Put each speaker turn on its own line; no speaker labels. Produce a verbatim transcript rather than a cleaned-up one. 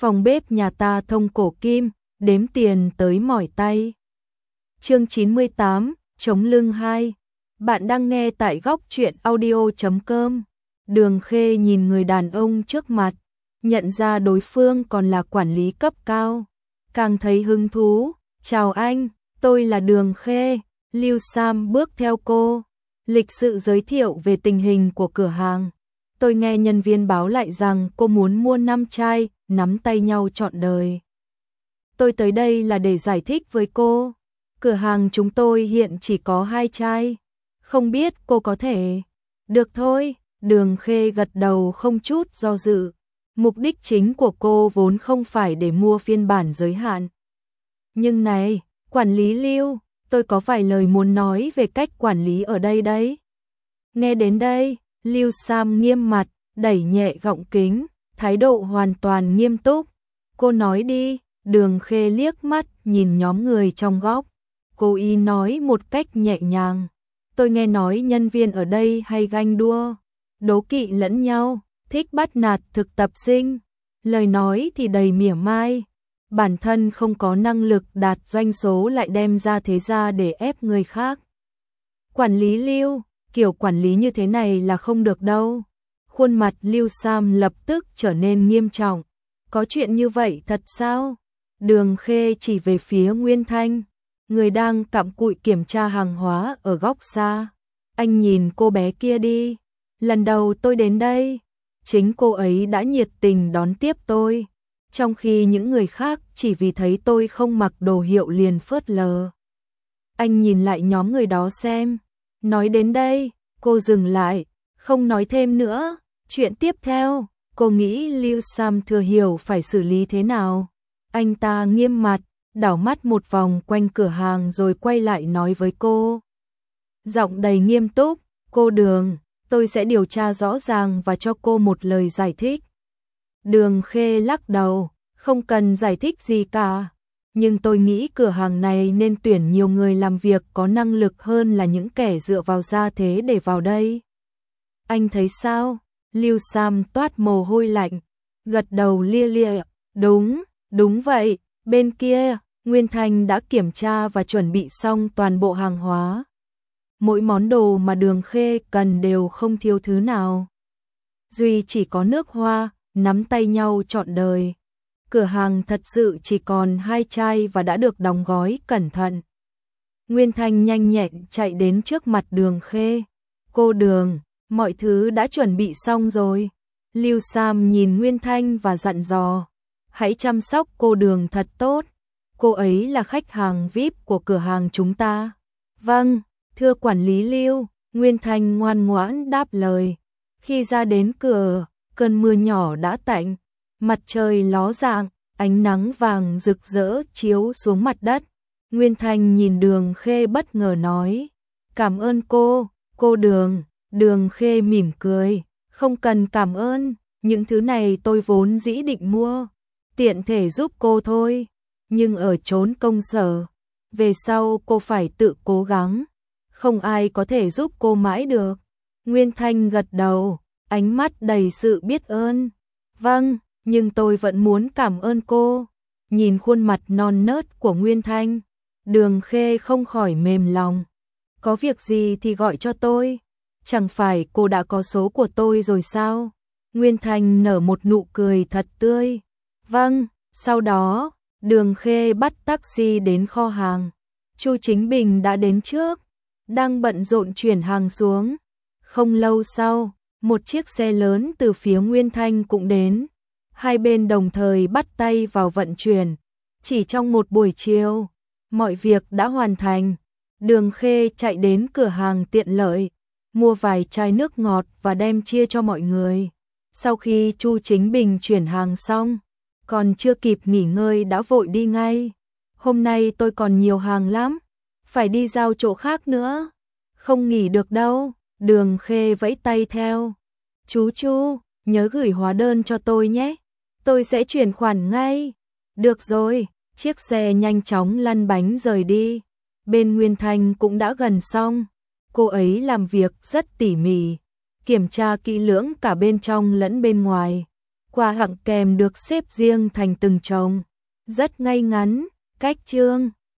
Phòng bếp nhà ta thông cổ kim, đếm tiền tới mỏi tay. Chương chín mươi tám, chống lưng hai. Bạn đang nghe tại góc truyện audio chấm com. Đường Khê nhìn người đàn ông trước mặt, nhận ra đối phương còn là quản lý cấp cao. Càng thấy hứng thú, chào anh, tôi là Đường Khê. Lưu Sam bước theo cô, lịch sự giới thiệu về tình hình của cửa hàng. Tôi nghe nhân viên báo lại rằng cô muốn mua năm chai, nắm tay nhau trọn đời. Tôi tới đây là để giải thích với cô. Cửa hàng chúng tôi hiện chỉ có hai chai. Không biết cô có thể... Được thôi, Đường Khê gật đầu không chút do dự. Mục đích chính của cô vốn không phải để mua phiên bản giới hạn. Nhưng này, quản lý Lưu, tôi có vài lời muốn nói về cách quản lý ở đây đấy. Nghe đến đây, Lưu Sam nghiêm mặt, đẩy nhẹ gọng kính, thái độ hoàn toàn nghiêm túc. Cô nói đi. Đường Khê liếc mắt nhìn nhóm người trong góc. Cô y nói một cách nhẹ nhàng. Tôi nghe nói nhân viên ở đây hay ganh đua, đố kỵ lẫn nhau, thích bắt nạt thực tập sinh. Lời nói thì đầy mỉa mai. Bản thân không có năng lực đạt doanh số lại đem ra thế ra để ép người khác. Quản lý Lưu, kiểu quản lý như thế này là không được đâu. Khuôn mặt Lưu Sam lập tức trở nên nghiêm trọng. Có chuyện như vậy thật sao? Đường Khê chỉ về phía Nguyên Thanh, người đang cặm cụi kiểm tra hàng hóa ở góc xa. Anh nhìn cô bé kia đi, lần đầu tôi đến đây, chính cô ấy đã nhiệt tình đón tiếp tôi, trong khi những người khác chỉ vì thấy tôi không mặc đồ hiệu liền phớt lờ. Anh nhìn lại nhóm người đó xem, nói đến đây, cô dừng lại, không nói thêm nữa. Chuyện tiếp theo, cô nghĩ Lưu Sam thừa hiểu phải xử lý thế nào. Anh ta nghiêm mặt, đảo mắt một vòng quanh cửa hàng rồi quay lại nói với cô. Giọng đầy nghiêm túc, cô Đường, tôi sẽ điều tra rõ ràng và cho cô một lời giải thích. Đường Khê lắc đầu, không cần giải thích gì cả. Nhưng tôi nghĩ cửa hàng này nên tuyển nhiều người làm việc có năng lực hơn là những kẻ dựa vào gia thế để vào đây. Anh thấy sao? Lưu Sam toát mồ hôi lạnh, gật đầu lia lịa, đúng. Đúng vậy, bên kia, Nguyên Thanh đã kiểm tra và chuẩn bị xong toàn bộ hàng hóa. Mỗi món đồ mà Đường Khê cần đều không thiếu thứ nào. Duy chỉ có nước hoa, nắm tay nhau trọn đời. Cửa hàng thật sự chỉ còn hai chai và đã được đóng gói cẩn thận. Nguyên Thanh nhanh nhẹn chạy đến trước mặt Đường Khê. Cô Đường, mọi thứ đã chuẩn bị xong rồi. Lưu Sam nhìn Nguyên Thanh và dặn dò. Hãy chăm sóc cô Đường thật tốt. Cô ấy là khách hàng vi ai pi của cửa hàng chúng ta. Vâng, thưa quản lý Lưu, Nguyên Thanh ngoan ngoãn đáp lời. Khi ra đến cửa, cơn mưa nhỏ đã tạnh. Mặt trời ló dạng, ánh nắng vàng rực rỡ chiếu xuống mặt đất. Nguyên Thanh nhìn Đường Khê bất ngờ nói. Cảm ơn cô, cô Đường. Đường Khê mỉm cười. Không cần cảm ơn, những thứ này tôi vốn dĩ định mua. Tiện thể giúp cô thôi, nhưng ở chốn công sở, về sau cô phải tự cố gắng, không ai có thể giúp cô mãi được. Nguyên Thanh gật đầu, ánh mắt đầy sự biết ơn. Vâng, nhưng tôi vẫn muốn cảm ơn cô. Nhìn khuôn mặt non nớt của Nguyên Thanh, Đường Khê không khỏi mềm lòng. Có việc gì thì gọi cho tôi, chẳng phải cô đã có số của tôi rồi sao? Nguyên Thanh nở một nụ cười thật tươi. Vâng, sau đó, Đường Khê bắt taxi đến kho hàng. Chu Chính Bình đã đến trước, đang bận rộn chuyển hàng xuống. Không lâu sau, một chiếc xe lớn từ phía Nguyên Thanh cũng đến. Hai bên đồng thời bắt tay vào vận chuyển. Chỉ trong một buổi chiều, mọi việc đã hoàn thành. Đường Khê chạy đến cửa hàng tiện lợi, mua vài chai nước ngọt và đem chia cho mọi người. Sau khi Chu Chính Bình chuyển hàng xong, còn chưa kịp nghỉ ngơi đã vội đi ngay. Hôm nay tôi còn nhiều hàng lắm, phải đi giao chỗ khác nữa. Không nghỉ được đâu, Đường Khê vẫy tay theo. Chú Chu, nhớ gửi hóa đơn cho tôi nhé, tôi sẽ chuyển khoản ngay. Được rồi, chiếc xe nhanh chóng lăn bánh rời đi. Bên Nguyên Thanh cũng đã gần xong, cô ấy làm việc rất tỉ mỉ, kiểm tra kỹ lưỡng cả bên trong lẫn bên ngoài. Quả hạng kèm được xếp riêng thành từng chồng, rất ngay ngắn, cách chương.